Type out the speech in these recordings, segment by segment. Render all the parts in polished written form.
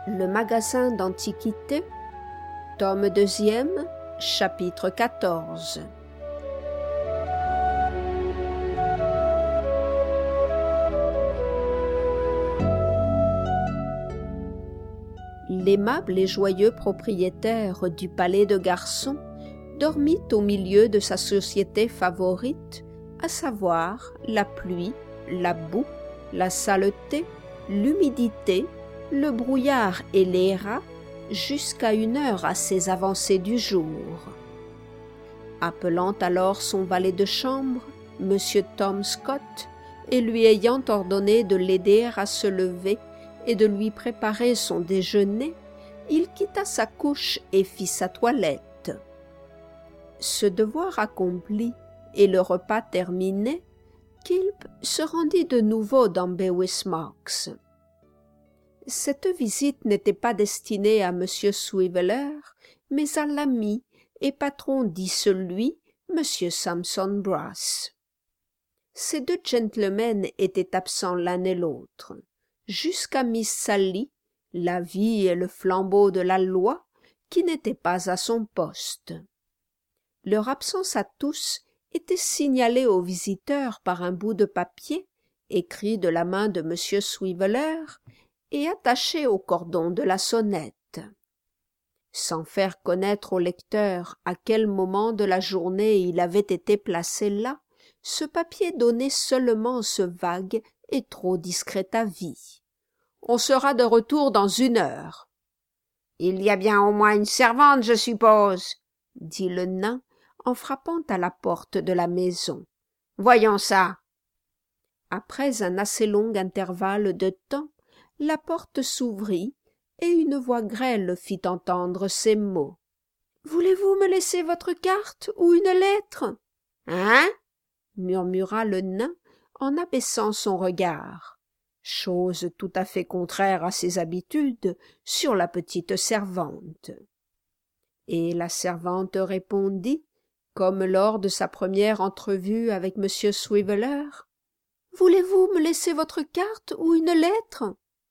Le magasin d'antiquités, tome 2e, chapitre 14. L'aimable et joyeux propriétaire du palais de Garçon dormit au milieu de sa société favorite, à savoir la pluie, la boue, la saleté, l'humidité, le brouillard et les rats, jusqu'à une heure assez avancée du jour. Appelant alors son valet de chambre, M. Tom Scott, et lui ayant ordonné de l'aider à se lever et de lui préparer son déjeuner, il quitta sa couche et fit sa toilette. Ce devoir accompli et le repas terminé, Quilp se rendit de nouveau dans Bevis Marks. Cette visite n'était pas destinée à M. Swiveller, mais à l'ami et patron dissolu, M. Sampson Brass. Ces deux gentlemen étaient absents l'un et l'autre, jusqu'à Miss Sally, la vie et le flambeau de la loi, qui n'était pas à son poste. Leur absence à tous était signalée aux visiteurs par un bout de papier, écrit de la main de M. Swiveller, et attaché au cordon de la sonnette. Sans faire connaître au lecteur à quel moment de la journée il avait été placé là, ce papier donnait seulement ce vague et trop discret avis. « On sera de retour dans 1 heure. »« Il y a bien au moins une servante, je suppose, » dit le nain en frappant à la porte de la maison. « Voyons ça. » Après un assez long intervalle de temps, la porte s'ouvrit et une voix grêle fit entendre ces mots. « Voulez-vous me laisser votre carte ou une lettre ?»« Hein ?» murmura le nain en abaissant son regard, chose tout à fait contraire à ses habitudes, sur la petite servante. Et la servante répondit, comme lors de sa première entrevue avec M. Swiveller, « Voulez-vous me laisser votre carte ou une lettre ?»«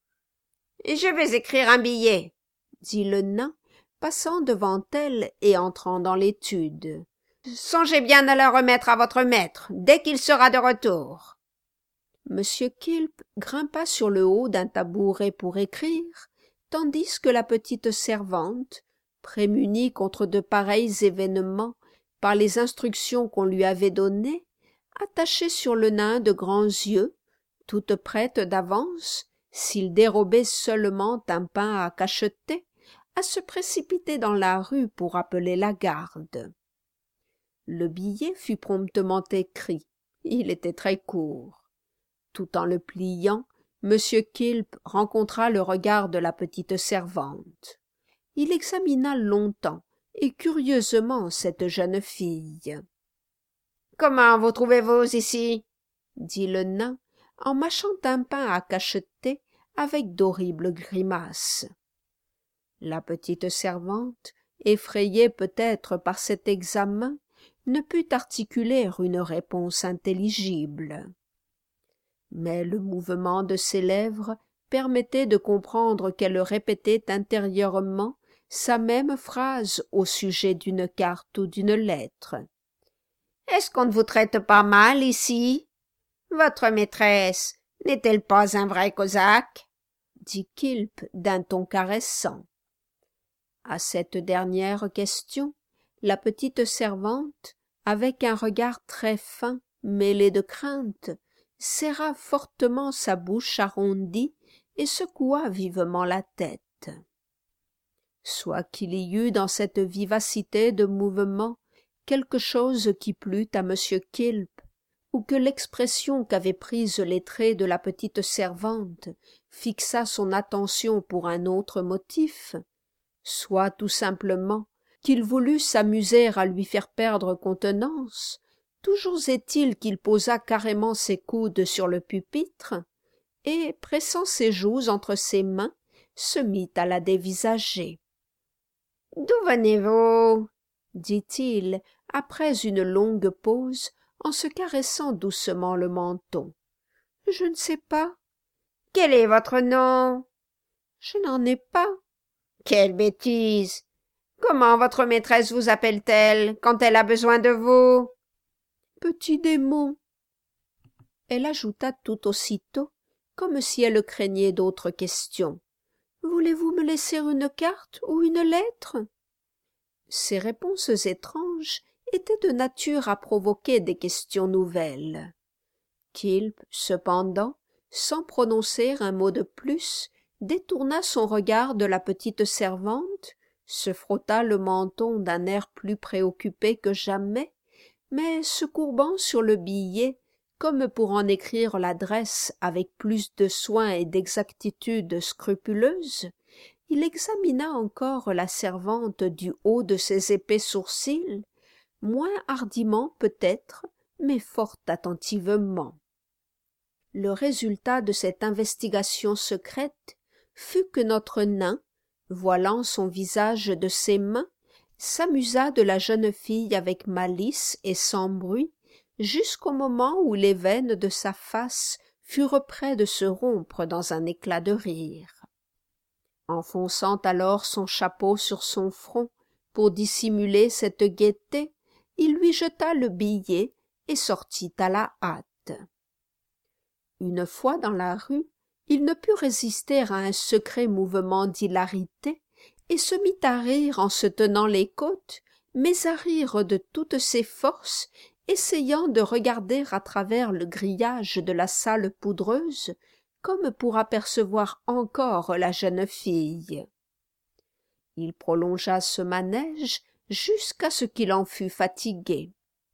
Je vais écrire un billet, » dit le nain, passant devant elle et entrant dans l'étude. « Songez bien à la remettre à votre maître, dès qu'il sera de retour. » M. Quilp grimpa sur le haut d'un tabouret pour écrire, tandis que la petite servante, prémunie contre de pareils événements par les instructions qu'on lui avait données, attachait sur le nain de grands yeux, toute prête d'avance, s'il dérobait seulement un pain à cacheter, à se précipiter dans la rue pour appeler la garde. Le billet fut promptement écrit. Il était très court. Tout en le pliant, M. Quilp rencontra le regard de la petite servante. Il examina longtemps et curieusement cette jeune fille. « Comment vous trouvez-vous ici ?» dit le nain, en mâchant un pain à cacheter avec d'horribles grimaces. La petite servante, effrayée peut-être par cet examen, ne put articuler une réponse intelligible. Mais le mouvement de ses lèvres permettait de comprendre qu'elle répétait intérieurement sa même phrase au sujet d'une carte ou d'une lettre. « Est-ce qu'on ne vous traite pas mal ici? Votre maîtresse n'est-elle pas un vrai cosaque ?» dit Quilp d'un ton caressant. À cette dernière question, la petite servante, avec un regard très fin, mêlé de crainte, serra fortement sa bouche arrondie et secoua vivement la tête. Soit qu'il y eût dans cette vivacité de mouvement quelque chose qui plût à M. Quilp, ou que l'expression qu'avaient prise les traits de la petite servante fixât son attention pour un autre motif, soit tout simplement qu'il voulût s'amuser à lui faire perdre contenance, toujours est-il qu'il posa carrément ses coudes sur le pupitre et, pressant ses joues entre ses mains, se mit à la dévisager. « D'où venez-vous ?» dit-il, après une longue pause, en se caressant doucement le menton. « Je ne sais pas. »« Quel est votre nom ?» Je n'en ai pas. Quelle bêtise! Comment votre maîtresse vous appelle-t-elle quand elle a besoin de vous? Petit démon. Elle ajouta tout aussitôt, comme si elle craignait d'autres questions. Voulez-vous me laisser une carte ou une lettre? Ces réponses étranges étaient de nature à provoquer des questions nouvelles. Kilp, cependant, sans prononcer un mot de plus, détourna son regard de la petite servante, se frotta le menton d'un air plus préoccupé que jamais, mais se courbant sur le billet, comme pour en écrire l'adresse avec plus de soin et d'exactitude scrupuleuse, il examina encore la servante du haut de ses épais sourcils, moins hardiment peut-être, mais fort attentivement. Le résultat de cette investigation secrète fut que notre nain, voilant son visage de ses mains, s'amusa de la jeune fille avec malice et sans bruit, jusqu'au moment où les veines de sa face furent près de se rompre dans un éclat de rire. Enfonçant alors son chapeau sur son front pour dissimuler cette gaieté, il lui jeta le billet et sortit à la hâte. Une fois dans la rue, il ne put résister à un secret mouvement d'hilarité et se mit à rire en se tenant les côtes, mais à rire de toutes ses forces, essayant de regarder à travers le grillage de la salle poudreuse, comme pour apercevoir encore la jeune fille. Il prolongea ce manège jusqu'à ce qu'il en fût fatigué.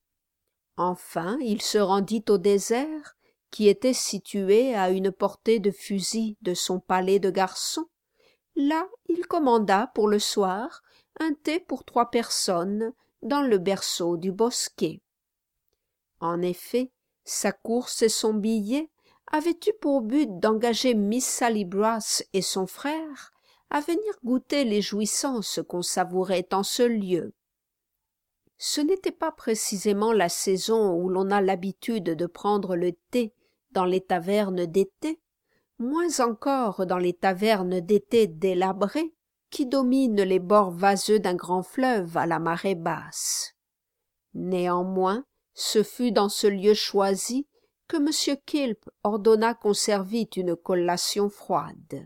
Enfin il se rendit au désert, qui était situé à une portée de fusil de son palais de garçon. Là il commanda pour le soir un thé pour 3 personnes dans le berceau du bosquet. En effet, sa course et son billet avaient eu pour but d'engager Miss Sally Brass et son frère à venir goûter les jouissances qu'on savourait en ce lieu. Ce n'était pas précisément la saison où l'on a l'habitude de prendre le thé dans les tavernes d'été, moins encore dans les tavernes d'été délabrées qui dominent les bords vaseux d'un grand fleuve à la marée basse. Néanmoins, ce fut dans ce lieu choisi que M. Kilp ordonna qu'on servît une collation froide.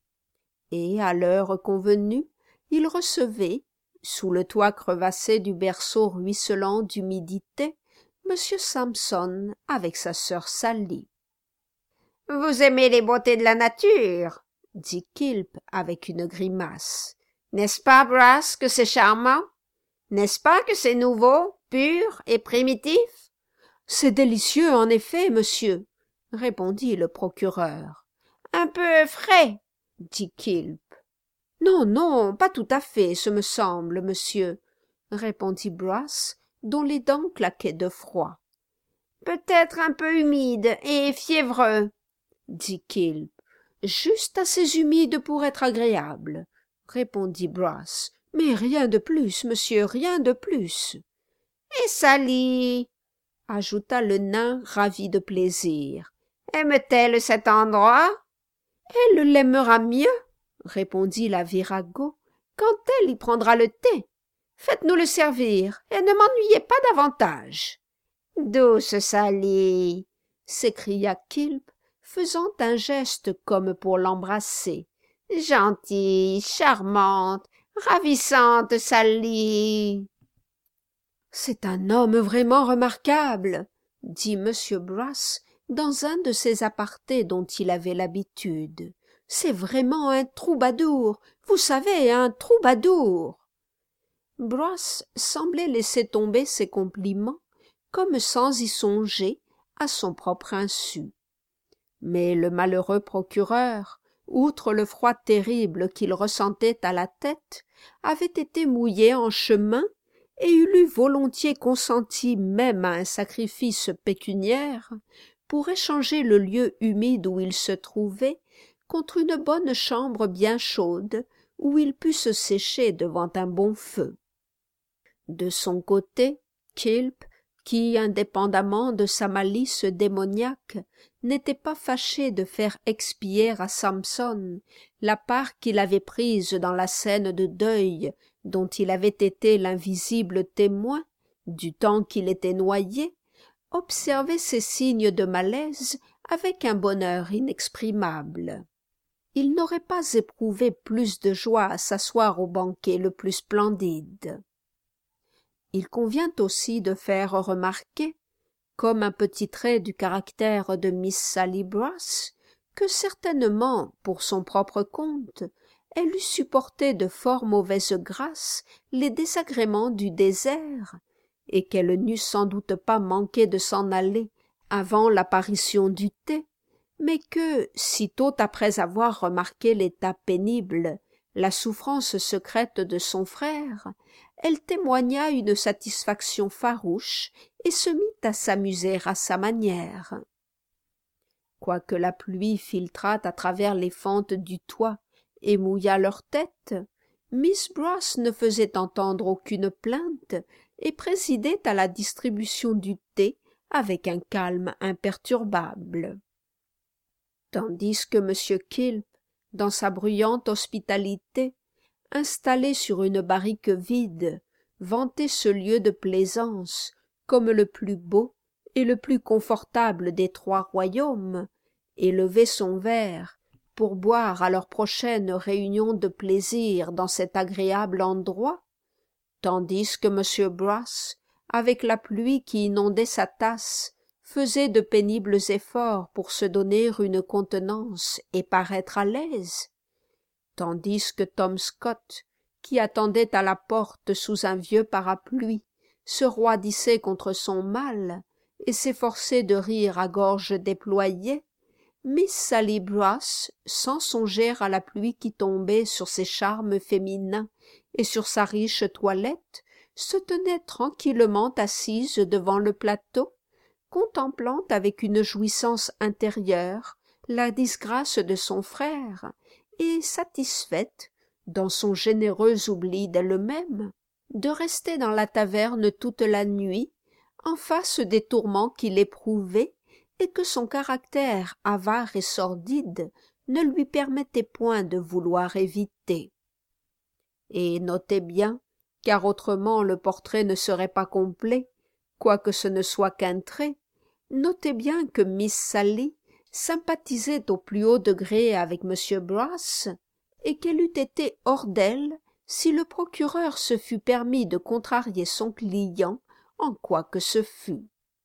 Et, à l'heure convenue, il recevait, sous le toit crevassé du berceau ruisselant d'humidité, M. Sampson avec sa sœur Sally. « Vous aimez les beautés de la nature ?» dit Kilp avec une grimace. « N'est-ce pas, Brass, que c'est charmant? N'est-ce pas que c'est nouveau, pur et primitif? » « C'est délicieux, en effet, monsieur, » répondit le procureur. « Un peu frais, » dit Kilp. « Non, non, pas tout à fait, ce me semble, monsieur, » répondit Brass, dont les dents claquaient de froid. « Peut-être un peu humide et fiévreux, » dit Kilp. « Juste assez humide pour être agréable, » répondit Brass. « Mais rien de plus, monsieur, rien de plus. »« Et Sally ?» ajouta le nain ravi de plaisir. « Aime-t-elle cet endroit? » « Elle l'aimera mieux, » répondit la virago, « quand elle y prendra le thé. Faites-nous le servir, et ne m'ennuyez pas davantage. »« Douce Sally !» s'écria Kilp, faisant un geste comme pour l'embrasser. « Gentille, charmante, ravissante Sally !»« C'est un homme vraiment remarquable, » dit M. Brass dans un de ces apartés dont il avait l'habitude. « C'est vraiment un troubadour, vous savez, un troubadour. » Brass semblait laisser tomber ses compliments, comme sans y songer, à son propre insu. Mais le malheureux procureur, outre le froid terrible qu'il ressentait à la tête, avait été mouillé en chemin et il eût volontiers consenti même à un sacrifice pécuniaire pour échanger le lieu humide où il se trouvait contre une bonne chambre bien chaude où il pût se sécher devant un bon feu. De son côté, Kilp, qui, indépendamment de sa malice démoniaque, n'était pas fâché de faire expier à Samson la part qu'il avait prise dans la scène de deuil dont il avait été l'invisible témoin du temps qu'il était noyé, observait ces signes de malaise avec un bonheur inexprimable. Il n'aurait pas éprouvé plus de joie à s'asseoir au banquet le plus splendide. Il convient aussi de faire remarquer, comme un petit trait du caractère de Miss Sally Brass, que certainement, pour son propre compte, elle eût supporté de fort mauvaise grâce les désagréments du désert, et qu'elle n'eût sans doute pas manqué de s'en aller avant l'apparition du thé, mais que, sitôt après avoir remarqué l'état pénible, la souffrance secrète de son frère, elle témoigna une satisfaction farouche et se mit à s'amuser à sa manière. Quoique la pluie filtrât à travers les fentes du toit et mouillât leurs têtes, Miss Brass ne faisait entendre aucune plainte et présidait à la distribution du thé avec un calme imperturbable. Tandis que M. Kilp, dans sa bruyante hospitalité, installé sur une barrique vide, vantait ce lieu de plaisance comme le plus beau et le plus confortable des 3 royaumes, et levait son verre pour boire à leur prochaine réunion de plaisir dans cet agréable endroit, tandis que M. Brass, avec la pluie qui inondait sa tasse, faisait de pénibles efforts pour se donner une contenance et paraître à l'aise, tandis que Tom Scott, qui attendait à la porte sous un vieux parapluie, se roidissait contre son mal et s'efforçait de rire à gorge déployée, Miss Sally Brass, sans songer à la pluie qui tombait sur ses charmes féminins et sur sa riche toilette, se tenait tranquillement assise devant le plateau, contemplant avec une jouissance intérieure la disgrâce de son frère et satisfaite, dans son généreux oubli d'elle-même, de rester dans la taverne toute la nuit, en face des tourments qu'il éprouvait et que son caractère avare et sordide ne lui permettait point de vouloir éviter. Et notez bien, car autrement le portrait ne serait pas complet, quoique ce ne soit qu'un trait, notez bien que Miss Sally sympathisait au plus haut degré avec M. Brass, et qu'elle eût été hors d'elle si le procureur se fût permis de contrarier son client en quoi que ce fût.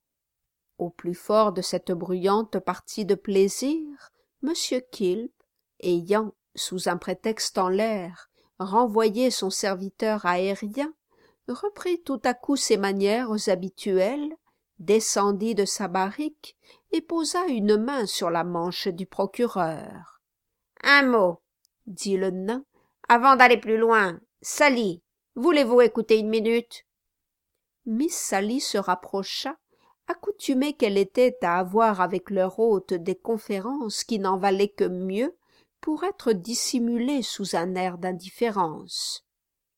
Au plus fort de cette bruyante partie de plaisir, M. Kilp, ayant, sous un prétexte en l'air, renvoyé son serviteur aérien, reprit tout à coup ses manières habituelles, descendit de sa barrique et posa une main sur la manche du procureur. « Un mot, » dit le nain, « avant d'aller plus loin. Sally, voulez-vous écouter une minute ?» Miss Sally se rapprocha, accoutumée qu'elle était à avoir avec leur hôte des conférences qui n'en valaient que mieux pour être dissimulées sous un air d'indifférence.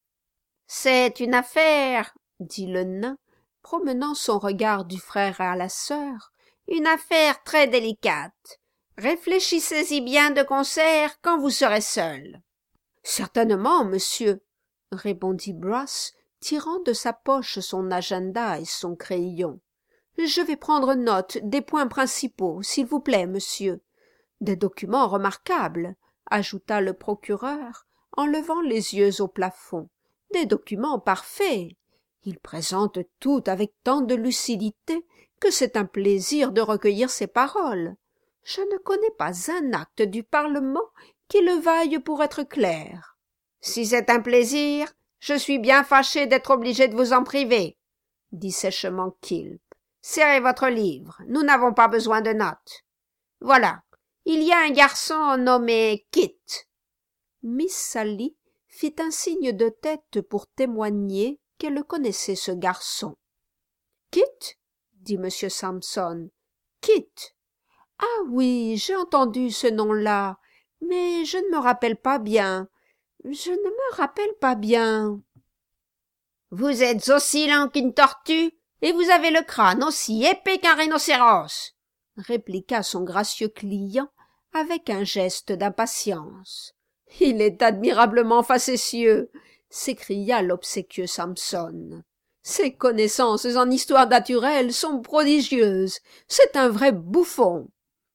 « C'est une affaire, » dit le nain, promenant son regard du frère à la sœur, « une affaire très délicate. Réfléchissez-y bien de concert quand vous serez seul. »« Certainement, monsieur, » répondit Brass, tirant de sa poche son agenda et son crayon. « Je vais prendre note des points principaux, s'il vous plaît, monsieur. Des documents remarquables, » ajouta le procureur, en levant les yeux au plafond. « Des documents parfaits. Ils présentent tout avec tant de lucidité que c'est un plaisir de recueillir ces paroles. Je ne connais pas un acte du Parlement qui le vaille pour être clair. »« Si c'est un plaisir, je suis bien fâché d'être obligé de vous en priver, » dit sèchement Kilp. « Serrez votre livre, nous n'avons pas besoin de notes. Voilà, il y a un garçon nommé Kit. » Miss Sally fit un signe de tête pour témoigner qu'elle connaissait ce garçon. « Kit ?» dit M. Samson. « Kit. Ah oui, j'ai entendu ce nom-là, mais je ne me rappelle pas bien. Je ne me rappelle pas bien. »« Vous êtes aussi lent qu'une tortue, Et vous avez le crâne aussi épais qu'un rhinocéros, répliqua son gracieux client avec un geste d'impatience. Il est admirablement facétieux, s'écria l'obséquieux Samson. Ses connaissances en histoire naturelle sont prodigieuses. C'est un vrai bouffon.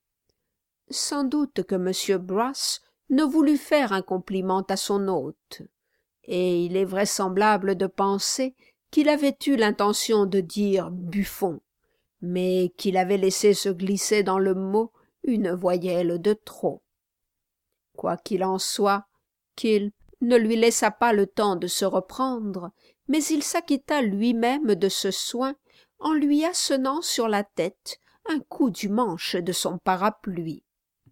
Sans doute que M. Brass ne voulut faire un compliment à son hôte, et il est vraisemblable de penser qu'il avait eu l'intention de dire buffon, mais qu'il avait laissé se glisser dans le mot une voyelle de trop. Quoi qu'il en soit, Kilp ne lui laissa pas le temps de se reprendre, mais il s'acquitta lui-même de ce soin en lui assenant sur la tête un coup du manche de son parapluie.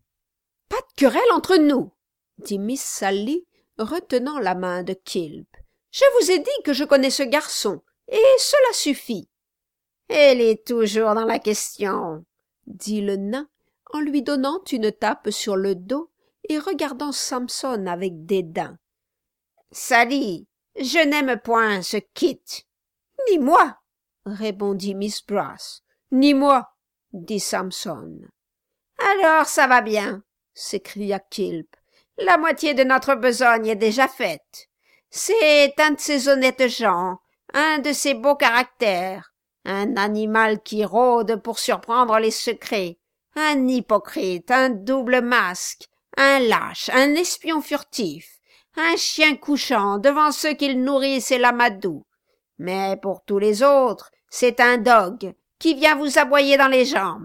« Pas de querelle entre nous, » dit Miss Sally, retenant la main de Kilp. « Je vous ai dit que je connais ce garçon, et cela suffit. »« Elle est toujours dans la question, » dit le nain, en lui donnant une tape sur le dos et regardant Samson avec dédain. « Sally, je n'aime point ce Kit. »« Ni moi, » répondit Miss Brass. « Ni moi, » dit Samson. « Alors ça va bien, » s'écria Kilp. « La moitié de notre besogne est déjà faite. C'est un de ces honnêtes gens, un de ces beaux caractères, un animal qui rôde pour surprendre les secrets, un hypocrite, un double masque, un lâche, un espion furtif, un chien couchant devant ceux qu'il nourrissent et l'amadou. Mais pour tous les autres, c'est un dogue qui vient vous aboyer dans les jambes. »«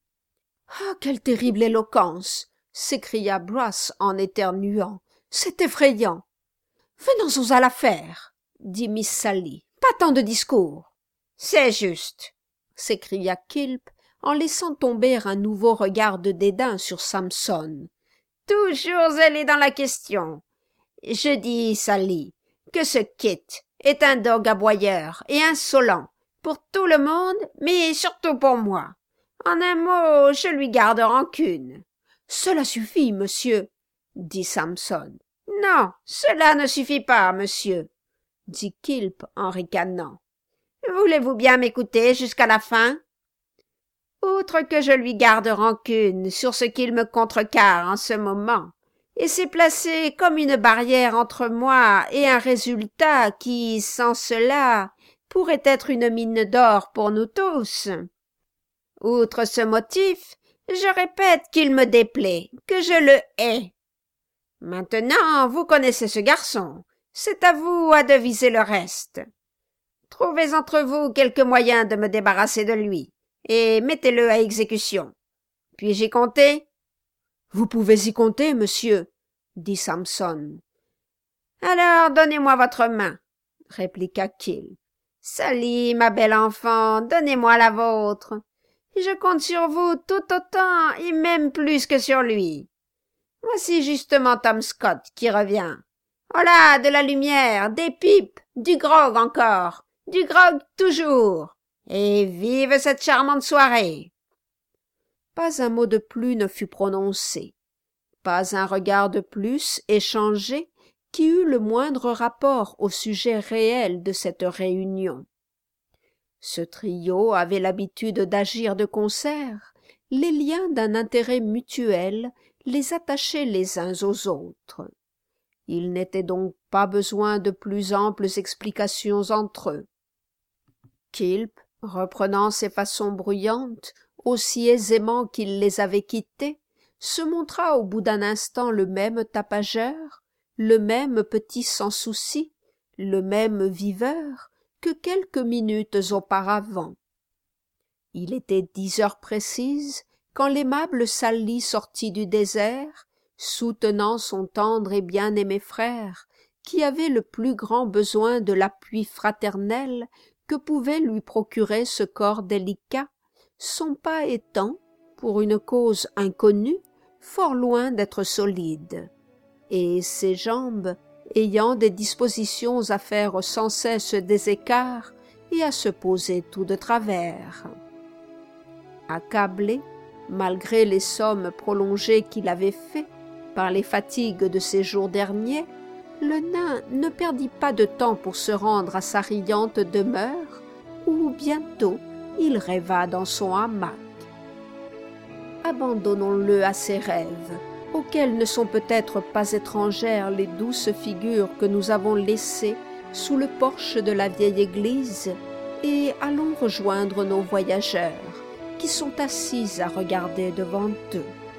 Ah, quelle terrible éloquence !» s'écria Brass en éternuant. « C'est effrayant. »« Venons-en à l'affaire, » dit Miss Sally. « Pas tant de discours. »« C'est juste, » s'écria Kilp en laissant tomber un nouveau regard de dédain sur Samson. « Toujours elle est dans la question. Je dis, Sally, que ce Kit est un dogue aboyeur et insolent pour tout le monde, mais surtout pour moi. En un mot, je lui garde rancune. »« Cela suffit, monsieur, » dit Samson. « Non, cela ne suffit pas, monsieur, » dit Kilp en ricanant. « Voulez-vous bien m'écouter jusqu'à la fin ? Outre que je lui garde rancune sur ce qu'il me contrecarre en ce moment, et s'est placé comme une barrière entre moi et un résultat qui, sans cela, pourrait être une mine d'or pour nous tous. Outre ce motif, je répète qu'il me déplaît, que je le hais. Maintenant, vous connaissez ce garçon, c'est à vous à deviser le reste. Trouvez entre vous quelque moyen de me débarrasser de lui, et mettez-le à exécution. Puis-je y compter ? » ?»« Vous pouvez y compter, monsieur, » dit Samson. « Alors donnez-moi votre main, » répliqua Kilp. « Sally, ma belle enfant, donnez-moi la vôtre. Je compte sur vous tout autant et même plus que sur lui. Voici justement Tom Scott qui revient. Voilà de la lumière, des pipes, du grog encore, du grog toujours. Et vive cette charmante soirée. » Pas un mot de plus ne fut prononcé, pas un regard de plus échangé qui eût le moindre rapport au sujet réel de cette réunion. Ce trio avait l'habitude d'agir de concert, les liens d'un intérêt mutuel les attachaient les uns aux autres. Il n'était donc pas besoin de plus amples explications entre eux. Kilp, reprenant ses façons bruyantes, aussi aisément qu'il les avait quittées, se montra au bout d'un instant le même tapageur, le même petit sans-souci, le même viveur que quelques minutes auparavant. Il était 10 heures précises quand l'aimable Sally sortit du désert, soutenant son tendre et bien-aimé frère, qui avait le plus grand besoin de l'appui fraternel que pouvait lui procurer ce corps délicat, son pas étant, pour une cause inconnue, fort loin d'être solide, et ses jambes ayant des dispositions à faire sans cesse des écarts et à se poser tout de travers. Accablé, malgré les sommes prolongées qu'il avait faites par les fatigues de ces jours derniers, le nain ne perdit pas de temps pour se rendre à sa riante demeure, où bientôt il rêva dans son hamac. Abandonnons-le à ses rêves, auxquels ne sont peut-être pas étrangères les douces figures que nous avons laissées sous le porche de la vieille église, et allons rejoindre nos voyageurs, qui sont assis à regarder devant eux.